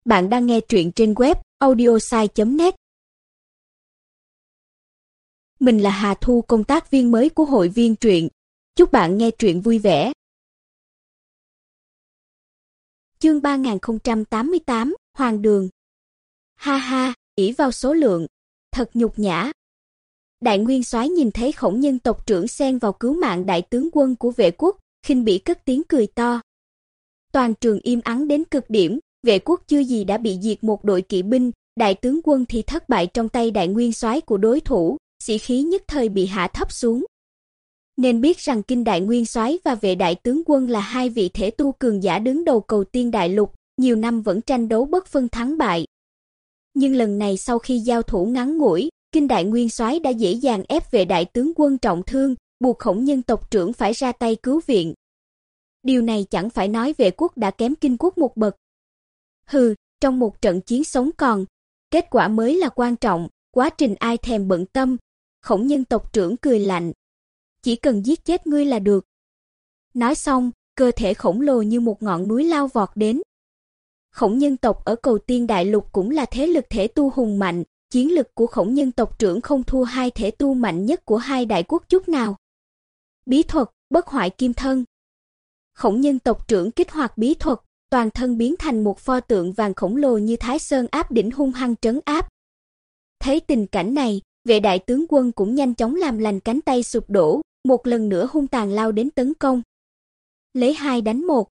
Bạn đang nghe truyện trên web audiosai.net. Mình là Hà Thu, công tác viên mới của hội viên truyện. Chúc bạn nghe truyện vui vẻ. Chương 3088, Hoàng Đường. Ha ha, ỷ vào số lượng, thật nhục nhã. Đại Nguyên Soái nhìn thấy Khổng Nhân tộc trưởng xen vào cứu mạng đại tướng quân của vệ quốc, khinh bỉ cất tiếng cười to. Toàn trường im ắng đến cực điểm. Vệ quốc chưa gì đã bị diệt một đội kỵ binh, đại tướng quân thì thất bại trong tay đại nguyên soái của đối thủ, sĩ khí nhất thời bị hạ thấp xuống. Nên biết rằng Kinh đại nguyên soái và Vệ đại tướng quân là hai vị thể tu cường giả đứng đầu Cầu Tiên đại lục, nhiều năm vẫn tranh đấu bất phân thắng bại. Nhưng lần này sau khi giao thủ ngắn ngủi, Kinh đại nguyên soái đã dễ dàng ép Vệ đại tướng quân trọng thương, buộc Khổng Nhân tộc trưởng phải ra tay cứu viện. Điều này chẳng phải nói Vệ quốc đã kém Kinh quốc một bậc. Hừ, trong một trận chiến sống còn, kết quả mới là quan trọng, quá trình ai thèm bận tâm. Khổng Nhân tộc trưởng cười lạnh. Chỉ cần giết chết ngươi là được. Nói xong, cơ thể khổng lồ như một ngọn núi lao vọt đến. Khổng Nhân tộc ở Cầu Tiên đại lục cũng là thế lực thể tu hùng mạnh, chiến lực của Khổng Nhân tộc trưởng không thua hai thể tu mạnh nhất của hai đại quốc chút nào. Bí thuật, bất hoại kim thân. Khổng Nhân tộc trưởng kích hoạt bí thuật, toàn thân biến thành một pho tượng vàng khổng lồ như Thái Sơn áp đỉnh hung hăng trấn áp. Thấy tình cảnh này, Vệ đại tướng quân cũng nhanh chóng làm lành cánh tay sụp đổ, một lần nữa hung tàn lao đến tấn công. Lấy 2 đánh 1.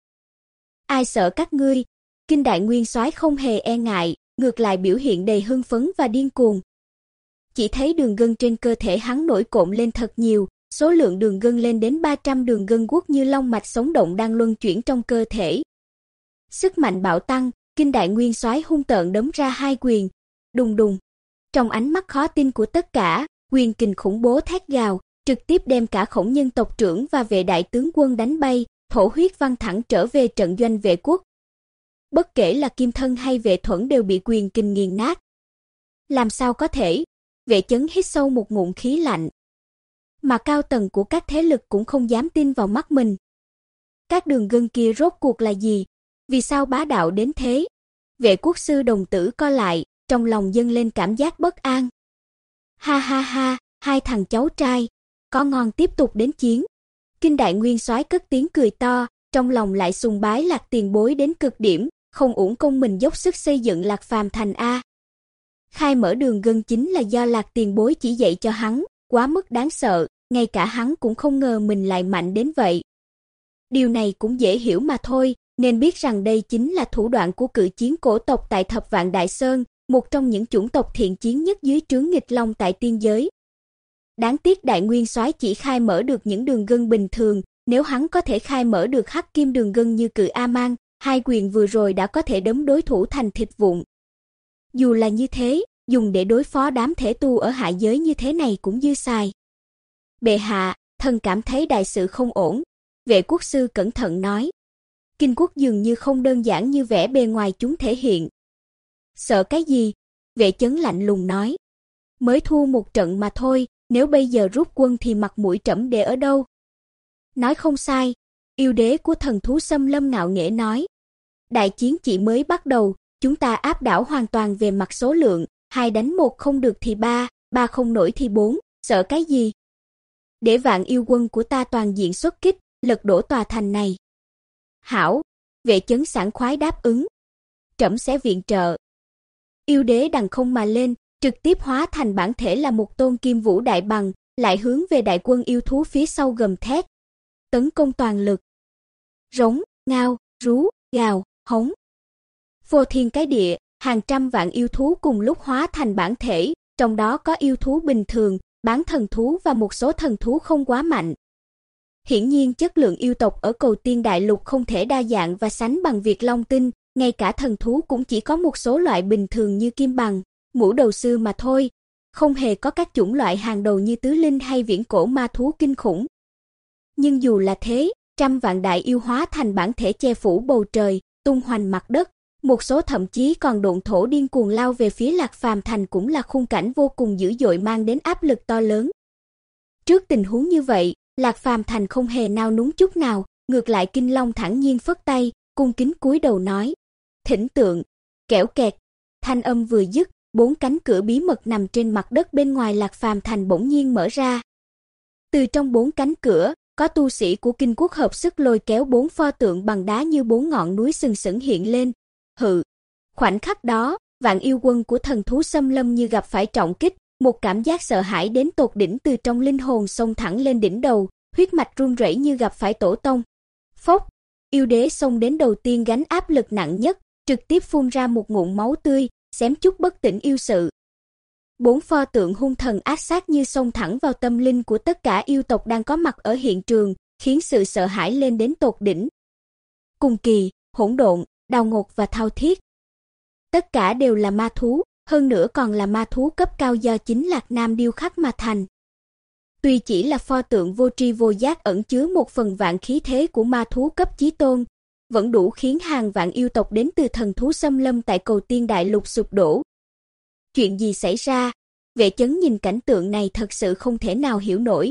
Ai sợ các ngươi? Kinh đại nguyên soái không hề e ngại, ngược lại biểu hiện đầy hưng phấn và điên cuồng. Chỉ thấy đường gân trên cơ thể hắn nổi cộm lên thật nhiều, số lượng đường gân lên đến 300 đường gân guốc như long mạch sống động đang luân chuyển trong cơ thể. Sức mạnh bạo tăng, Kinh đại nguyên soái hung tợn đấm ra 2 quyền, đùng đùng. Trong ánh mắt khó tin của tất cả, quyền kình khủng bố thét gào, trực tiếp đem cả Khổng Nhân tộc trưởng và Vệ đại tướng quân đánh bay, thổ huyết văng thẳng trở về trận doanh vệ quốc. Bất kể là Kim Thân hay Vệ Thuẫn đều bị quyền kình nghiền nát. Làm sao có thể? Vệ Chấn hít sâu một ngụm khí lạnh. Mà cao tầng của các thế lực cũng không dám tin vào mắt mình. Các đường gân kia rốt cuộc là gì? Vì sao bá đạo đến thế? Vệ quốc sư đồng tử co lại, trong lòng dâng lên cảm giác bất an. Ha ha ha, hai thằng cháu trai, có ngon tiếp tục đến chiến. Kinh đại nguyên soái cất tiếng cười to, trong lòng lại sùng bái Lạc Tiền Bối đến cực điểm, không uổng công mình dốc sức xây dựng Lạc Phàm thành a. Khai mở đường gân chính là do Lạc Tiền Bối chỉ dạy cho hắn, quá mức đáng sợ, ngay cả hắn cũng không ngờ mình lại mạnh đến vậy. Điều này cũng dễ hiểu mà thôi. Nên biết rằng đây chính là thủ đoạn của cự chiến cổ tộc tại Thập Vạn Đại Sơn, một trong những chủng tộc thiện chiến nhất dưới trướng nghịch long tại tiên giới. Đáng tiếc đại nguyên soái chỉ khai mở được những đường gân bình thường, nếu hắn có thể khai mở được hắc kim đường gân như cự A-man, 2 quyền vừa rồi đã có thể đấm đối thủ thành thịt vụn. Dù là như thế, dùng để đối phó đám thể tu ở hạ giới như thế này cũng dư xài. Bệ hạ, thần cảm thấy đại sự không ổn. Vệ quốc sư cẩn thận nói. Kinh quốc dường như không đơn giản như vẻ bề ngoài chúng thể hiện. Sợ cái gì? Vệ Chấn lạnh lùng nói. Mới thua một trận mà thôi, nếu bây giờ rút quân thì mặt mũi trẫm để ở đâu? Nói không sai, yêu đế của thần thú xâm lâm ngạo nghễ nói. Đại chiến chỉ mới bắt đầu, chúng ta áp đảo hoàn toàn về mặt số lượng, 2 đánh 1 không được thì 3, 3 không nổi thì 4, sợ cái gì? Để vạn yêu quân của ta toàn diện xuất kích, lật đổ tòa thành này. Hảo, Vệ Chấn sảng khoái đáp ứng. Trẫm sẽ viện trợ. Yêu đế đằng không mà lên, trực tiếp hóa thành bản thể là một tôn kim vũ đại bằng, lại hướng về đại quân yêu thú phía sau gầm thét. Tấn công toàn lực. Rống, ngao, rú, gào, hống. Phô thiên cái địa, hàng trăm vạn yêu thú cùng lúc hóa thành bản thể, trong đó có yêu thú bình thường, bán thần thú và một số thần thú không quá mạnh. Hiển nhiên chất lượng yêu tộc ở Cầu Tiên đại lục không thể đa dạng và sánh bằng Việt Long Tinh, ngay cả thần thú cũng chỉ có một số loại bình thường như kim bằng, mũ đầu sư mà thôi, không hề có các chủng loại hàng đầu như tứ linh hay viễn cổ ma thú kinh khủng. Nhưng dù là thế, trăm vạn đại yêu hóa thành bản thể che phủ bầu trời, tung hoành mặt đất, một số thậm chí còn độn thổ điên cuồng lao về phía Lạc Phàm thành cũng là khung cảnh vô cùng dữ dội mang đến áp lực to lớn. Trước tình huống như vậy, Lạc Phàm thành không hề nao núng chút nào, ngược lại Kinh Long thản nhiên phất tay, cung kính cúi đầu nói: "Thỉnh tượng." Kẽo kẹt, thanh âm vừa dứt, 4 cánh cửa bí mật nằm trên mặt đất bên ngoài Lạc Phàm Thành bỗng nhiên mở ra. Từ trong 4 cánh cửa, có tu sĩ của Kinh Quốc hợp sức lôi kéo 4 pho tượng bằng đá như 4 ngọn núi sừng sững hiện lên. Hự, khoảnh khắc đó, vạn yêu quân của thần thú xâm lâm như gặp phải trọng kích, một cảm giác sợ hãi đến tột đỉnh từ trong linh hồn xông thẳng lên đỉnh đầu, huyết mạch run rẩy như gặp phải tổ tông. Phốc, yêu đế xông đến đầu tiên gánh áp lực nặng nhất, trực tiếp phun ra một ngụm máu tươi, xém chút bất tỉnh yêu sự. 4 pho tượng hung thần ác sát như xông thẳng vào tâm linh của tất cả yêu tộc đang có mặt ở hiện trường, khiến sự sợ hãi lên đến tột đỉnh. Cùng kỳ, hỗn độn, đào ngột và thao thiết. Tất cả đều là ma thú, hơn nữa còn là ma thú cấp cao do chính Lạc Nam điêu khắc mà thành. Tuy chỉ là pho tượng vô tri vô giác ẩn chứa một phần vạn khí thế của ma thú cấp chí tôn, vẫn đủ khiến hàng vạn yêu tộc đến từ thần thú xâm lâm tại Cầu Tiên Đại Lục sụp đổ. Chuyện gì xảy ra? Vệ Chấn nhìn cảnh tượng này thật sự không thể nào hiểu nổi.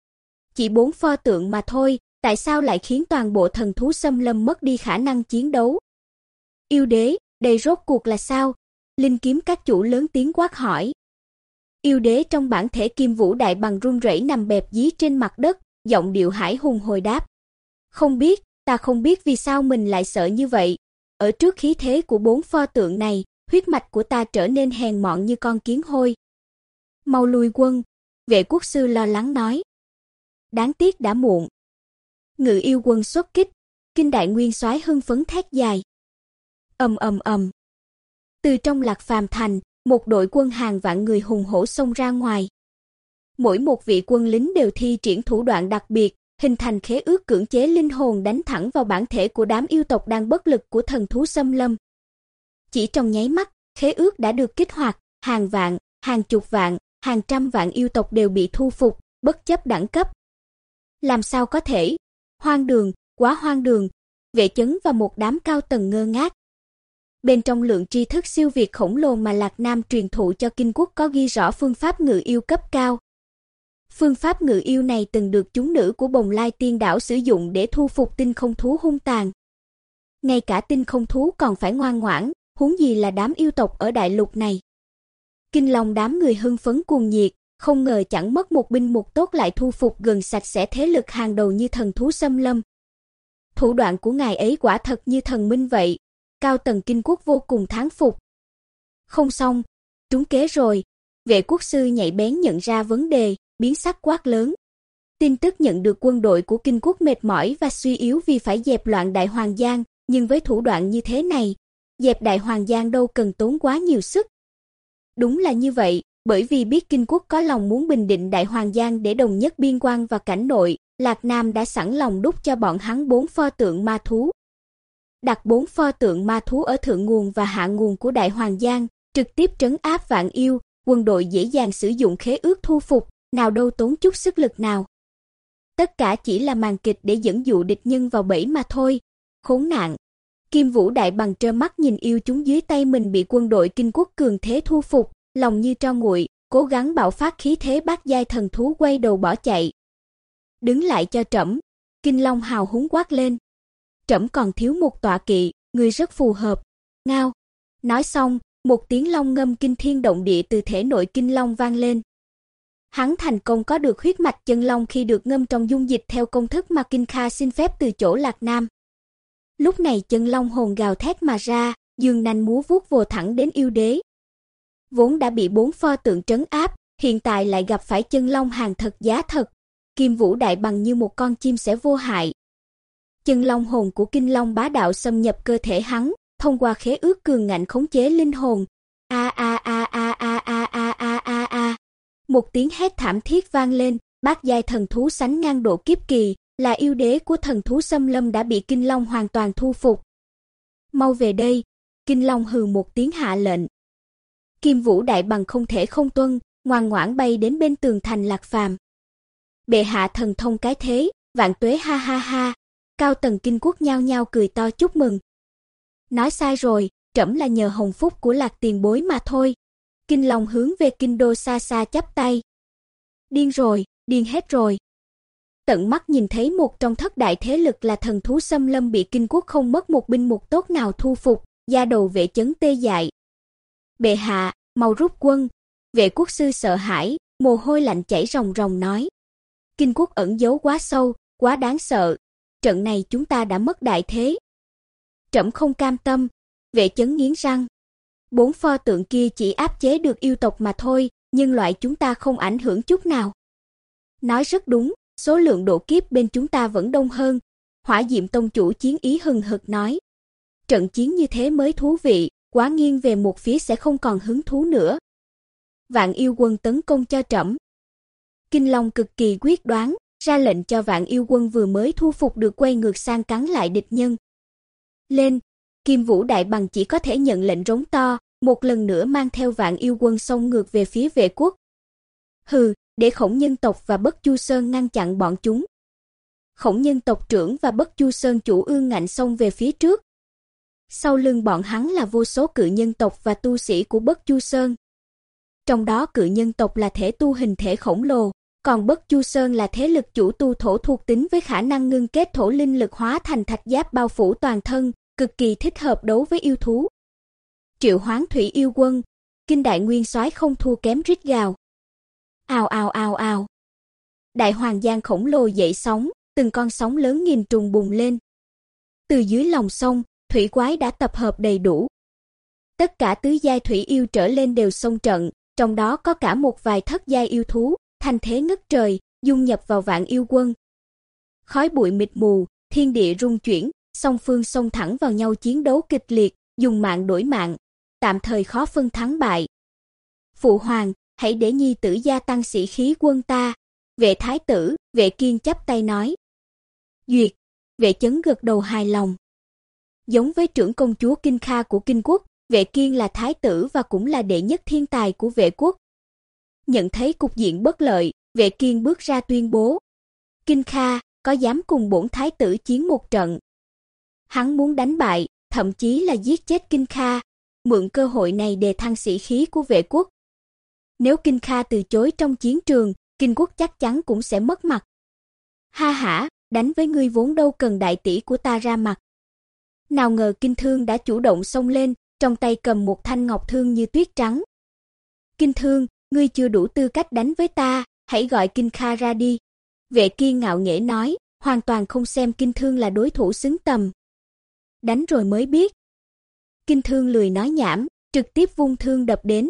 Chỉ 4 pho tượng mà thôi, tại sao lại khiến toàn bộ thần thú xâm lâm mất đi khả năng chiến đấu? Yêu đế, đây rốt cuộc là sao? Linh kiếm các chủ lớn tiếng quát hỏi. Yêu đế trong bản thể Kim Vũ Đại Bằng run rẩy nằm bẹp dí trên mặt đất, giọng điệu hải hùng hồi đáp. Không biết, ta không biết vì sao mình lại sợ như vậy. Ở trước khí thế của 4 pho tượng này, huyết mạch của ta trở nên hèn mọn như con kiến hôi. Mau lui quân, Vệ quốc sư lo lắng nói. Đáng tiếc đã muộn. Ngự yêu quân xuất kích, Kinh Đại Nguyên Soái hưng phấn thét dài. Ầm ầm ầm. Từ trong Lạc Phàm Thành, một đội quân hàng vạn người hùng hổ xông ra ngoài. Mỗi một vị quân lính đều thi triển thủ đoạn đặc biệt, hình thành khế ước cưỡng chế linh hồn đánh thẳng vào bản thể của đám yêu tộc đang bất lực của thần thú xâm lâm. Chỉ trong nháy mắt, khế ước đã được kích hoạt, hàng vạn, hàng chục vạn, hàng trăm vạn yêu tộc đều bị thu phục, bất chấp đẳng cấp. Làm sao có thể? Hoang đường, quá hoang đường. Vệ Chấn và một đám cao tầng ngơ ngác. Bên trong lượng tri thức siêu việt khổng lồ mà Lạc Nam truyền thụ cho Kinh Quốc có ghi rõ phương pháp ngự yêu cấp cao. Phương pháp ngự yêu này từng được chúng nữ của Bồng Lai Tiên Đảo sử dụng để thu phục tinh không thú hung tàn. Ngay cả tinh không thú còn phải ngoan ngoãn, huống gì là đám yêu tộc ở đại lục này. Kinh lòng đám người hưng phấn cuồng nhiệt, không ngờ chẳng mất một binh một tốt lại thu phục gần sạch sẽ thế lực hàng đầu như thần thú xâm lâm. Thủ đoạn của ngài ấy quả thật như thần minh vậy, cao tầng Kinh Quốc vô cùng thán phục. Không xong, trúng kế rồi, Vệ quốc sư nhạy bén nhận ra vấn đề, biến sắc quát lớn. Tin tức nhận được quân đội của Kinh Quốc mệt mỏi và suy yếu vì phải dẹp loạn Đại Hoàng Giang, nhưng với thủ đoạn như thế này, dẹp Đại Hoàng Giang đâu cần tốn quá nhiều sức. Đúng là như vậy, bởi vì biết Kinh Quốc có lòng muốn bình định Đại Hoàng Giang để đồng nhất biên quan và cảnh nội, Lạc Nam đã sẵn lòng đúc cho bọn hắn 4 pho tượng ma thú. Đặt 4 pho tượng ma thú ở thượng nguồn và hạ nguồn của Đại Hoàng Giang, trực tiếp trấn áp vạn yêu, quân đội dễ dàng sử dụng khế ước thu phục, nào đâu tốn chút sức lực nào. Tất cả chỉ là màn kịch để dẫn dụ địch nhân vào bẫy mà thôi. Khốn nạn. Kim Vũ Đại Bằng trơ mắt nhìn yêu chúng dưới tay mình bị quân đội Kinh Quốc cường thế thu phục, lòng như tro nguội, cố gắng bạo phát khí thế bát giai thần thú quay đầu bỏ chạy. Đứng lại cho trẫm, Kinh Long hào húng quát lên. Trẫm còn thiếu một tọa kỵ, người rất phù hợp. Ngao. Nói xong, một tiếng long ngâm kinh thiên động địa từ thể nội Kinh Long vang lên. Hắn thành công có được huyết mạch chân long khi được ngâm trong dung dịch theo công thức mà Kinh Kha xin phép từ chỗ Lạc Nam. Lúc này chân long hồn gào thét mà ra, dương nanh múa vuốt vồ thẳng đến yêu đế. Vốn đã bị 4 pho tượng trấn áp, hiện tại lại gặp phải chân long hàng thật giá thật. Kim Vũ Đại Bằng như một con chim sẻ vô hại. Chân long hồn của Kinh Long bá đạo xâm nhập cơ thể hắn, thông qua khế ước cường ngạnh khống chế linh hồn. A a a a a a a a a a. Một tiếng hét thảm thiết vang lên, bát giai thần thú sánh ngang độ kiếp kỳ, là yêu đế của thần thú xâm lâm đã bị Kinh Long hoàn toàn thu phục. Mau về đây, Kinh Long hừ một tiếng hạ lệnh. Kim Vũ Đại Bằng không thể không tuân, ngoan ngoãn bay đến bên tường thành Lạc Phàm. Bệ hạ thần thông cái thế, vạn tuế ha ha ha. Cao tầng Kinh Quốc nhao nhao cười to chúc mừng. Nói sai rồi, trẫm là nhờ hồng phúc của Lạc tiền bối mà thôi. Kinh Long hướng về kinh đô xa xa chắp tay. Điên rồi, điên hết rồi. Tận mắt nhìn thấy một trong thất đại thế lực là thần thú xâm lâm bị Kinh Quốc không mất một binh một tốt nào thu phục, da đầu Vệ Chấn tê dại. Bệ hạ, mau rút quân. Vệ quốc sư sợ hãi, mồ hôi lạnh chảy ròng ròng nói. Kinh quốc ẩn giấu quá sâu, quá đáng sợ. Trận này chúng ta đã mất đại thế. Trẫm không cam tâm. Vệ Chấn nghiến răng. 4 pho tượng kia chỉ áp chế được yêu tộc mà thôi, nhưng loại chúng ta không ảnh hưởng chút nào. Nói rất đúng, số lượng độ kiếp bên chúng ta vẫn đông hơn. Hỏa Diệm tông chủ chiến ý hừng hực nói. Trận chiến như thế mới thú vị, quá nghiêng về một phía sẽ không còn hứng thú nữa. Vạn yêu quân tấn công cho trẫm. Kinh Long cực kỳ quyết đoán, ra lệnh cho Vạn yêu quân vừa mới thu phục được quay ngược sang cắn lại địch nhân. Lên, Kim Vũ Đại Bằng chỉ có thể nhận lệnh rống to, một lần nữa mang theo Vạn yêu quân xông ngược về phía Vệ quốc. Hừ, để Khổng Nhân tộc và Bất Chu Sơn ngăn chặn bọn chúng. Khổng Nhân tộc trưởng và Bất Chu Sơn chủ ương ngạnh xông về phía trước. Sau lưng bọn hắn là vô số cự nhân tộc và tu sĩ của Bất Chu Sơn. Trong đó cự nhân tộc là thể tu hình thể khổng lồ, còn Bất Chu Sơn là thế lực chủ tu thổ thuộc tính với khả năng ngưng kết thổ linh lực hóa thành thạch giáp bao phủ toàn thân, cực kỳ thích hợp đấu với yêu thú. Triệu hoán thủy yêu quân, Kinh Đại Nguyên Soái không thua kém rít gào. Ào ào ào ào. Đại Hoàng Giang khổng lồ dậy sóng, từng con sóng lớn nghìn trùng bùng lên. Từ dưới lòng sông, thủy quái đã tập hợp đầy đủ. Tất cả tứ giai thủy yêu trở lên đều xông trận, trong đó có cả một vài thất giai yêu thú, thành thế ngất trời, dung nhập vào Vạn yêu quân. Khói bụi mịt mù, thiên địa rung chuyển, song phương xông thẳng vào nhau chiến đấu kịch liệt, dùng mạng đổi mạng, tạm thời khó phân thắng bại. Phụ hoàng, hãy để nhi tử gia tăng sĩ khí quân ta. Vệ thái tử, Vệ Kiên chắp tay nói. Duyệt, Vệ Chấn gật đầu hài lòng. Giống với trưởng công chúa Kinh Kha của Kinh quốc, Vệ Kiên là thái tử và cũng là đệ nhất thiên tài của Vệ quốc. Nhận thấy cục diện bất lợi, Vệ Kiên bước ra tuyên bố. Kinh Kha, có dám cùng bổn thái tử chiến một trận? Hắn muốn đánh bại, thậm chí là giết chết Kinh Kha, mượn cơ hội này đề thăng sĩ khí của Vệ quốc. Nếu Kinh Kha từ chối trong chiến trường, Kinh quốc chắc chắn cũng sẽ mất mặt. Ha hả, đánh với ngươi vốn đâu cần đại tỷ của ta ra mặt. Nào ngờ Kinh Thương đã chủ động xông lên, trong tay cầm một thanh ngọc thương như tuyết trắng. Kinh Thương, ngươi chưa đủ tư cách đánh với ta, hãy gọi Kinh Kha ra đi. Vệ Kiên ngạo nghễ nói, hoàn toàn không xem Kinh Thương là đối thủ xứng tầm. Đánh rồi mới biết. Kinh Thương lười nói nhảm, trực tiếp vung thương đập đến.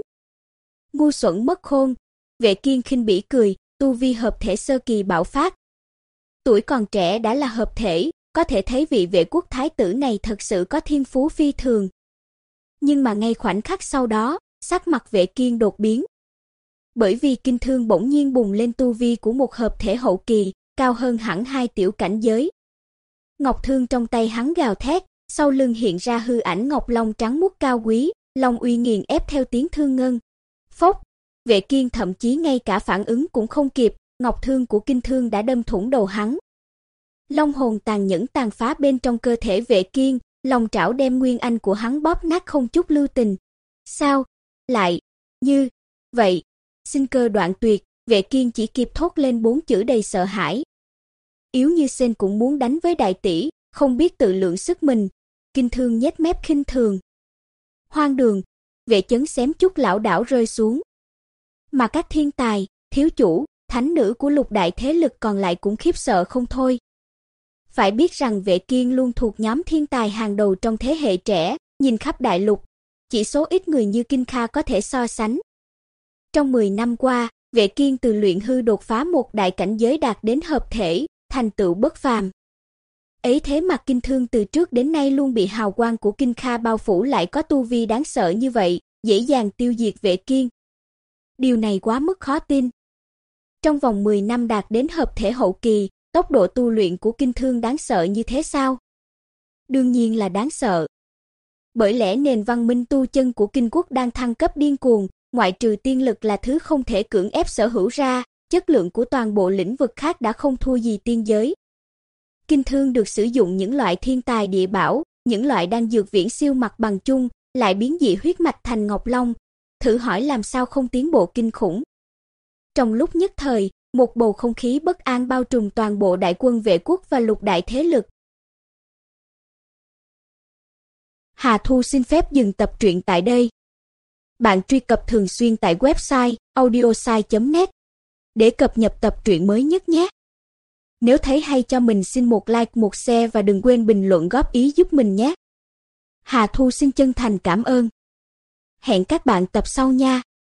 Ngu xuẩn mất khôn. Vệ Kiên khinh bỉ cười, tu vi hợp thể sơ kỳ bạo phát. Tuổi còn trẻ đã là hợp thể, có thể thấy vị Vệ quốc thái tử này thật sự có thiên phú phi thường. Nhưng mà ngay khoảnh khắc sau đó, sắc mặt Vệ Kiên đột biến. Bởi vì Kinh Thương bỗng nhiên bùng lên tu vi của một hợp thể hậu kỳ, cao hơn hẳn 2 tiểu cảnh giới. Ngọc thương trong tay hắn gào thét, sau lưng hiện ra hư ảnh ngọc long trắng muốt cao quý, long uy nghiền ép theo tiếng thương ngân. Phốc, Vệ Kiên thậm chí ngay cả phản ứng cũng không kịp, ngọc thương của Kinh Thương đã đâm thủng đầu hắn. Long hồn tàn nhẫn tàn phá bên trong cơ thể Vệ Kiên, long trảo đem nguyên anh của hắn bóp nát không chút lưu tình. Sao? Lại như vậy? Sinh cơ đoạn tuyệt, Vệ Kiên chỉ kịp thốt lên 4 chữ đầy sợ hãi. Yếu như sen cũng muốn đánh với đại tỷ, không biết tự lượng sức mình. Kinh Thương nhếch mép khinh thường. Hoang đường, Vệ Chấn xém chút lảo đảo rơi xuống. Mà các thiên tài, thiếu chủ, thánh nữ của lục đại thế lực còn lại cũng khiếp sợ không thôi. Phải biết rằng Vệ Kiên luôn thuộc nhóm thiên tài hàng đầu trong thế hệ trẻ, nhìn khắp đại lục, chỉ số ít người như Kinh Kha có thể so sánh. Trong 10 năm qua, Vệ Kiên từ luyện hư đột phá một đại cảnh giới đạt đến hợp thể, thành tựu bất phàm. Ấy thế mà Kinh Thương từ trước đến nay luôn bị hào quang của Kinh Kha bao phủ lại có tu vi đáng sợ như vậy, dễ dàng tiêu diệt Vệ Kiên. Điều này quá mức khó tin. Trong vòng 10 năm đạt đến hợp thể hậu kỳ, tốc độ tu luyện của Kinh Thương đáng sợ như thế sao? Đương nhiên là đáng sợ. Bởi lẽ nền văn minh tu chân của Kinh quốc đang thăng cấp điên cuồng, ngoại trừ tiên lực là thứ không thể cưỡng ép sở hữu ra, chất lượng của toàn bộ lĩnh vực khác đã không thua gì tiên giới. Kinh Thương được sử dụng những loại thiên tài địa bảo, những loại đan dược viễn siêu mặt bằng chung, lại biến dị huyết mạch thành Ngọc Long, thử hỏi làm sao không tiến bộ kinh khủng. Trong lúc nhất thời, một bầu không khí bất an bao trùm toàn bộ đại quân Vệ quốc và lục đại thế lực. Hà Thu xin phép dừng tập truyện tại đây. Bạn truy cập thường xuyên tại website audiosai.net để cập nhật tập truyện mới nhất nhé. Nếu thấy hay cho mình xin một like, một share và đừng quên bình luận góp ý giúp mình nhé. Hà Thu xin chân thành cảm ơn. Hẹn các bạn tập sau nha.